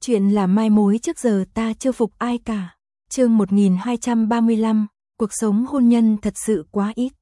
Chuyện là mai mối trước giờ ta chưa phục ai cả. Chương 1235, cuộc sống hôn nhân thật sự quá ít.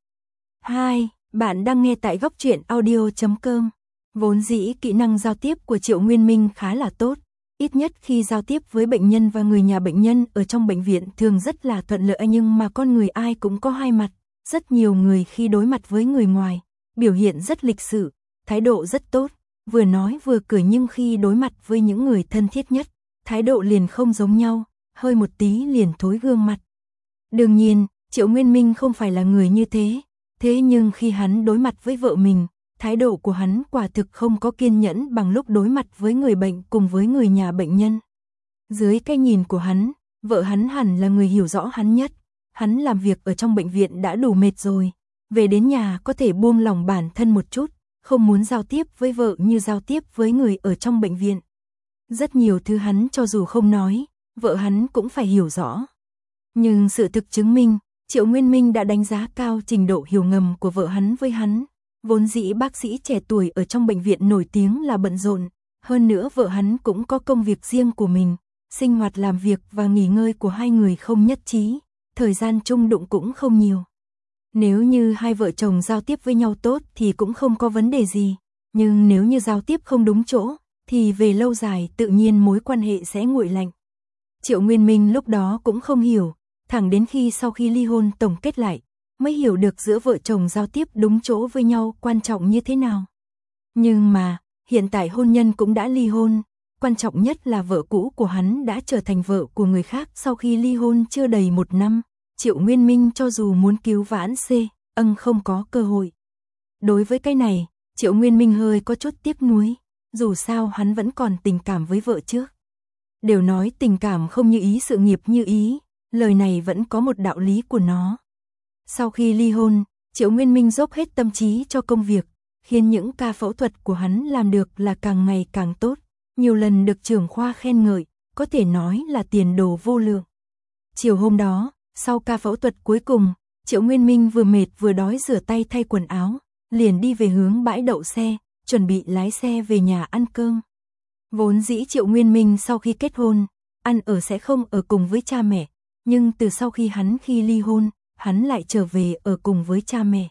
2. Bạn đang nghe tại góc truyện audio.com. Vốn dĩ kỹ năng giao tiếp của Triệu Nguyên Minh khá là tốt, ít nhất khi giao tiếp với bệnh nhân và người nhà bệnh nhân ở trong bệnh viện thường rất là thuận lợi, nhưng mà con người ai cũng có hai mặt, rất nhiều người khi đối mặt với người ngoài, biểu hiện rất lịch sự, thái độ rất tốt, vừa nói vừa cười, nhưng khi đối mặt với những người thân thiết nhất, thái độ liền không giống nhau, hơi một tí liền thối gương mặt. Đương nhiên, Triệu Nguyên Minh không phải là người như thế, thế nhưng khi hắn đối mặt với vợ mình, thái độ của hắn quả thực không có kiên nhẫn bằng lúc đối mặt với người bệnh cùng với người nhà bệnh nhân. Dưới cái nhìn của hắn, vợ hắn hẳn là người hiểu rõ hắn nhất, hắn làm việc ở trong bệnh viện đã đủ mệt rồi, về đến nhà có thể buông lỏng bản thân một chút, không muốn giao tiếp với vợ như giao tiếp với người ở trong bệnh viện. Rất nhiều thứ hắn cho dù không nói, vợ hắn cũng phải hiểu rõ. Nhưng sự thực chứng minh, Triệu Nguyên Minh đã đánh giá cao trình độ hiểu ngầm của vợ hắn với hắn. Vốn dĩ bác sĩ trẻ tuổi ở trong bệnh viện nổi tiếng là bận rộn, hơn nữa vợ hắn cũng có công việc riêng của mình, sinh hoạt làm việc và nghỉ ngơi của hai người không nhất trí, thời gian chung đụng cũng không nhiều. Nếu như hai vợ chồng giao tiếp với nhau tốt thì cũng không có vấn đề gì, nhưng nếu như giao tiếp không đúng chỗ, thì về lâu dài tự nhiên mối quan hệ sẽ nguội lạnh. Triệu Nguyên Minh lúc đó cũng không hiểu, thẳng đến khi sau khi ly hôn tổng kết lại, mới hiểu được giữa vợ chồng giao tiếp đúng chỗ với nhau quan trọng như thế nào. Nhưng mà, hiện tại hôn nhân cũng đã ly hôn, quan trọng nhất là vợ cũ của hắn đã trở thành vợ của người khác sau khi ly hôn chưa đầy 1 năm, Triệu Nguyên Minh cho dù muốn cứu vãn không có cơ hội. Đối với cái này, Triệu Nguyên Minh hơi có chút tiếc nuối, dù sao hắn vẫn còn tình cảm với vợ trước. Đều nói tình cảm không như ý sự nghiệp như ý, lời này vẫn có một đạo lý của nó. Sau khi ly hôn, Triệu Nguyên Minh dốc hết tâm trí cho công việc, khiến những ca phẫu thuật của hắn làm được là càng ngày càng tốt, nhiều lần được trưởng khoa khen ngợi, có thể nói là tiền đồ vô lượng. Chiều hôm đó, sau ca phẫu thuật cuối cùng, Triệu Nguyên Minh vừa mệt vừa đói, rửa tay thay quần áo, liền đi về hướng bãi đậu xe, chuẩn bị lái xe về nhà ăn cơm. Vốn dĩ Triệu Nguyên Minh sau khi kết hôn, ăn ở sẽ không ở cùng với cha mẹ, nhưng từ sau khi ly hôn, hắn lại trở về ở cùng với cha mẹ.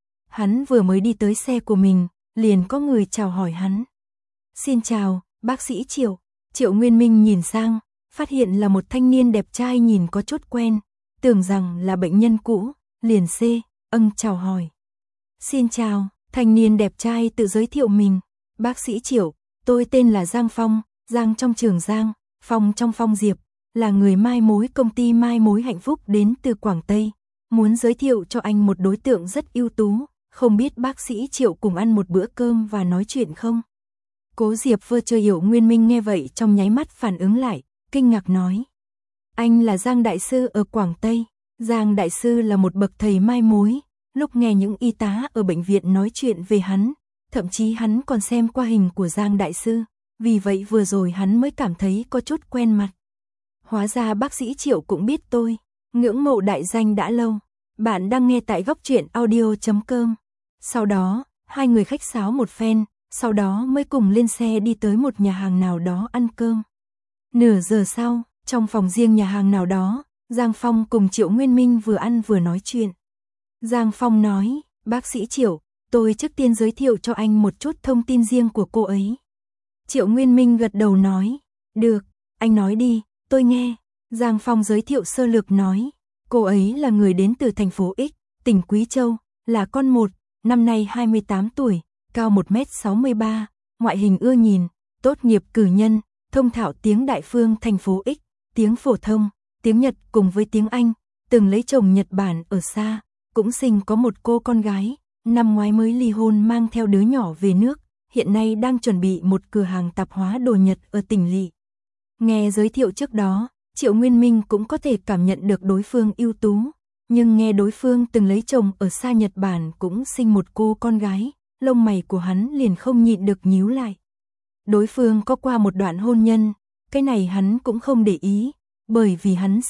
Hắn vừa mới đi tới xe của mình, liền có người chào hỏi hắn. Xin chào, bác sĩ Triệu. Triệu Nguyên Minh nhìn sang, phát hiện là một thanh niên đẹp trai nhìn có chút quen, tưởng rằng là bệnh nhân cũ, liền chào hỏi. Xin chào, thanh niên đẹp trai tự giới thiệu mình. Bác sĩ Triệu, tôi tên là Giang Phong, Giang trong Trường Giang, Phong trong Phong Diệp, là người mai mối công ty Mai Mối Hạnh Phúc đến từ Quảng Tây. Muốn giới thiệu cho anh một đối tượng rất ưu tú, không biết bác sĩ Triệu cùng ăn một bữa cơm và nói chuyện không? Cố Diệp vừa chưa hiểu Nguyên Minh nghe vậy trong nháy mắt phản ứng lại, kinh ngạc nói. Anh là Giang Đại Sư ở Quảng Tây. Giang Đại Sư là một bậc thầy mai mối, lúc nghe những y tá ở bệnh viện nói chuyện về hắn, thậm chí hắn còn xem qua hình của Giang Đại Sư, vì vậy vừa rồi hắn mới cảm thấy có chút quen mặt. Hóa ra bác sĩ Triệu cũng biết tôi, ngưỡng mộ đại danh đã lâu. Bạn đang nghe tại góc truyện audio.com. Sau đó, hai người khách sáo một phen, sau đó mới cùng lên xe đi tới một nhà hàng nào đó ăn cơm. Nửa giờ sau, trong phòng riêng nhà hàng nào đó, Giang Phong cùng Triệu Nguyên Minh vừa ăn vừa nói chuyện. Giang Phong nói, bác sĩ Triệu, tôi trước tiên giới thiệu cho anh một chút thông tin riêng của cô ấy. Triệu Nguyên Minh gật đầu nói, được, anh nói đi, tôi nghe. Giang Phong giới thiệu sơ lược nói, cô ấy là người đến từ thành phố X, tỉnh Quý Châu, là con một, năm nay 28 tuổi, cao 1m63, ngoại hình ưa nhìn, tốt nghiệp cử nhân, thông thạo tiếng Đại Phương thành phố X, tiếng phổ thông, tiếng Nhật cùng với tiếng Anh, từng lấy chồng Nhật Bản ở xa, cũng sinh có một cô con gái, năm ngoái mới ly hôn mang theo đứa nhỏ về nước, hiện nay đang chuẩn bị một cửa hàng tạp hóa đồ Nhật ở tỉnh lỵ. Nghe giới thiệu trước đó, Triệu Nguyên Minh cũng có thể cảm nhận được đối phương ưu tú, nhưng nghe đối phương từng lấy chồng ở xa Nhật Bản cũng sinh một cô con gái, lông mày của hắn liền không nhịn được nhíu lại. Đối phương có qua một đoạn hôn nhân, cái này hắn cũng không để ý, bởi vì hắn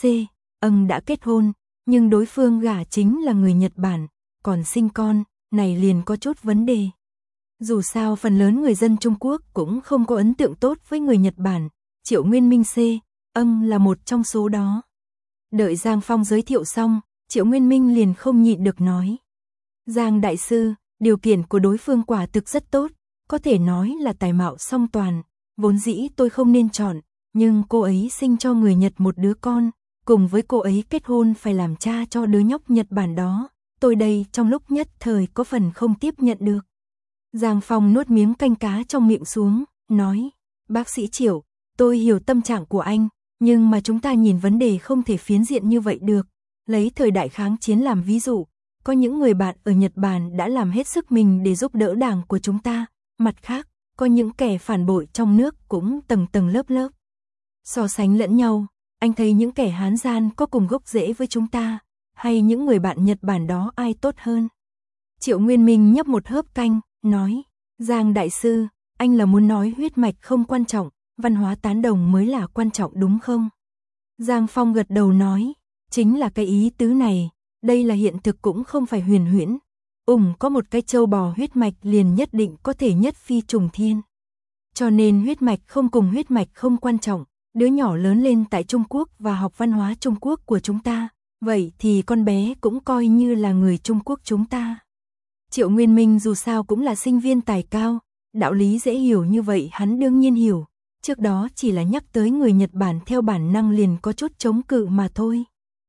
đã kết hôn, nhưng đối phương gả chính là người Nhật Bản, còn sinh con, này liền có chút vấn đề. Dù sao phần lớn người dân Trung Quốc cũng không có ấn tượng tốt với người Nhật Bản, Triệu Nguyên Minh C, là một trong số đó. Đợi Giang Phong giới thiệu xong, Triệu Nguyên Minh liền không nhịn được nói. Giang đại sư, điều kiện của đối phương quả thực rất tốt, có thể nói là tài mạo song toàn, vốn dĩ tôi không nên chọn, nhưng cô ấy sinh cho người Nhật một đứa con, cùng với cô ấy kết hôn phải làm cha cho đứa nhóc Nhật Bản đó, tôi đây trong lúc nhất thời có phần không tiếp nhận được. Giang Phong nuốt miếng canh cá trong miệng xuống, nói, bác sĩ Triệu, tôi hiểu tâm trạng của anh, nhưng mà chúng ta nhìn vấn đề không thể phiến diện như vậy được, lấy thời đại kháng chiến làm ví dụ, có những người bạn ở Nhật Bản đã làm hết sức mình để giúp đỡ đảng của chúng ta, mặt khác, có những kẻ phản bội trong nước cũng tầng tầng lớp lớp. So sánh lẫn nhau, anh thấy những kẻ Hán gian có cùng gốc rễ với chúng ta, hay những người bạn Nhật Bản đó ai tốt hơn? Triệu Nguyên Minh nhấp một hớp canh, nói, Giang đại sư, anh là muốn nói huyết mạch không quan trọng, văn hóa tán đồng mới là quan trọng đúng không? Giang Phong gật đầu nói, chính là cái ý tứ này, đây là hiện thực cũng không phải huyền huyễn. Có một cái trâu bò huyết mạch liền nhất định có thể nhất phi trùng thiên. Cho nên huyết mạch không cùng huyết mạch không quan trọng, đứa nhỏ lớn lên tại Trung Quốc và học văn hóa Trung Quốc của chúng ta, vậy thì con bé cũng coi như là người Trung Quốc chúng ta. Triệu Nguyên Minh dù sao cũng là sinh viên tài cao, đạo lý dễ hiểu như vậy hắn đương nhiên hiểu, trước đó chỉ là nhắc tới người Nhật Bản theo bản năng liền có chút chống cự mà thôi.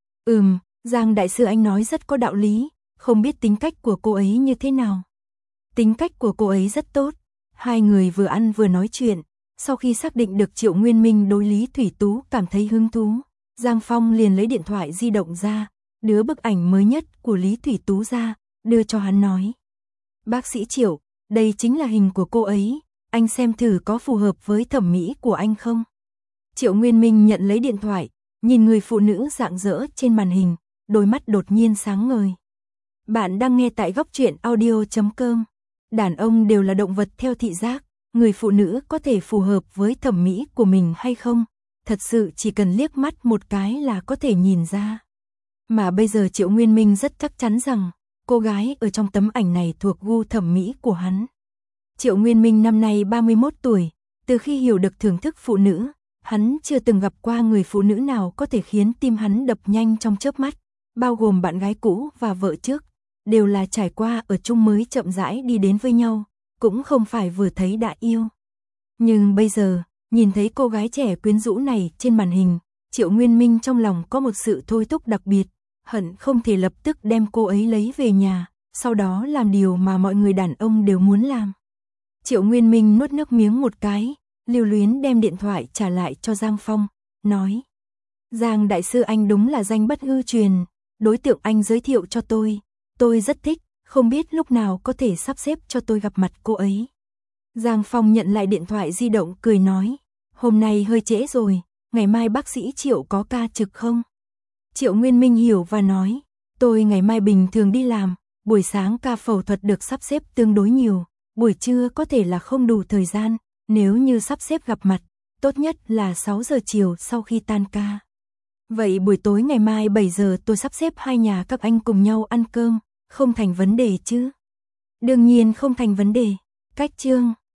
Giang đại sư anh nói rất có đạo lý, không biết tính cách của cô ấy như thế nào. Tính cách của cô ấy rất tốt, hai người vừa ăn vừa nói chuyện, sau khi xác định được Triệu Nguyên Minh đối Lý Thủy Tú cảm thấy hứng thú, Giang Phong liền lấy điện thoại di động ra, đưa bức ảnh mới nhất của Lý Thủy Tú ra, đưa cho hắn nói. Bác sĩ Triệu, đây chính là hình của cô ấy, anh xem thử có phù hợp với thẩm mỹ của anh không? Triệu Nguyên Minh nhận lấy điện thoại, nhìn người phụ nữ rạng rỡ trên màn hình, đôi mắt đột nhiên sáng ngời. Bạn đang nghe tại goctruyện.audio.com. Đàn ông đều là động vật theo thị giác, người phụ nữ có thể phù hợp với thẩm mỹ của mình hay không, thật sự chỉ cần liếc mắt một cái là có thể nhìn ra. Mà bây giờ Triệu Nguyên Minh rất chắc chắn rằng, cô gái ở trong tấm ảnh này thuộc gu thẩm mỹ của hắn. Triệu Nguyên Minh năm nay 31 tuổi, từ khi hiểu được thưởng thức phụ nữ, hắn chưa từng gặp qua người phụ nữ nào có thể khiến tim hắn đập nhanh trong chớp mắt, bao gồm bạn gái cũ và vợ trước, đều là trải qua ở chung mới chậm rãi đi đến với nhau, cũng không phải vừa thấy đã yêu. Nhưng bây giờ, nhìn thấy cô gái trẻ quyến rũ này trên màn hình, Triệu Nguyên Minh trong lòng có một sự thôi thúc đặc biệt, hận không thể lập tức đem cô ấy lấy về nhà, sau đó làm điều mà mọi người đàn ông đều muốn làm. Triệu Nguyên Minh nuốt nước miếng một cái, lưu luyến đem điện thoại trả lại cho Giang Phong, nói. Giang đại sư anh đúng là danh bất hư truyền, đối tượng anh giới thiệu cho tôi rất thích, không biết lúc nào có thể sắp xếp cho tôi gặp mặt cô ấy. Giang Phong nhận lại điện thoại di động cười nói, hôm nay hơi trễ rồi, ngày mai bác sĩ Triệu có ca trực không? Triệu Nguyên Minh hiểu và nói, tôi ngày mai bình thường đi làm, buổi sáng ca phẫu thuật được sắp xếp tương đối nhiều, buổi trưa có thể là không đủ thời gian, nếu như sắp xếp gặp mặt, tốt nhất là 6 giờ chiều sau khi tan ca. Vậy buổi tối ngày mai 7 giờ tôi sắp xếp hai nhà các anh cùng nhau ăn cơm, không thành vấn đề chứ? Đương nhiên không thành vấn đề. Cách chương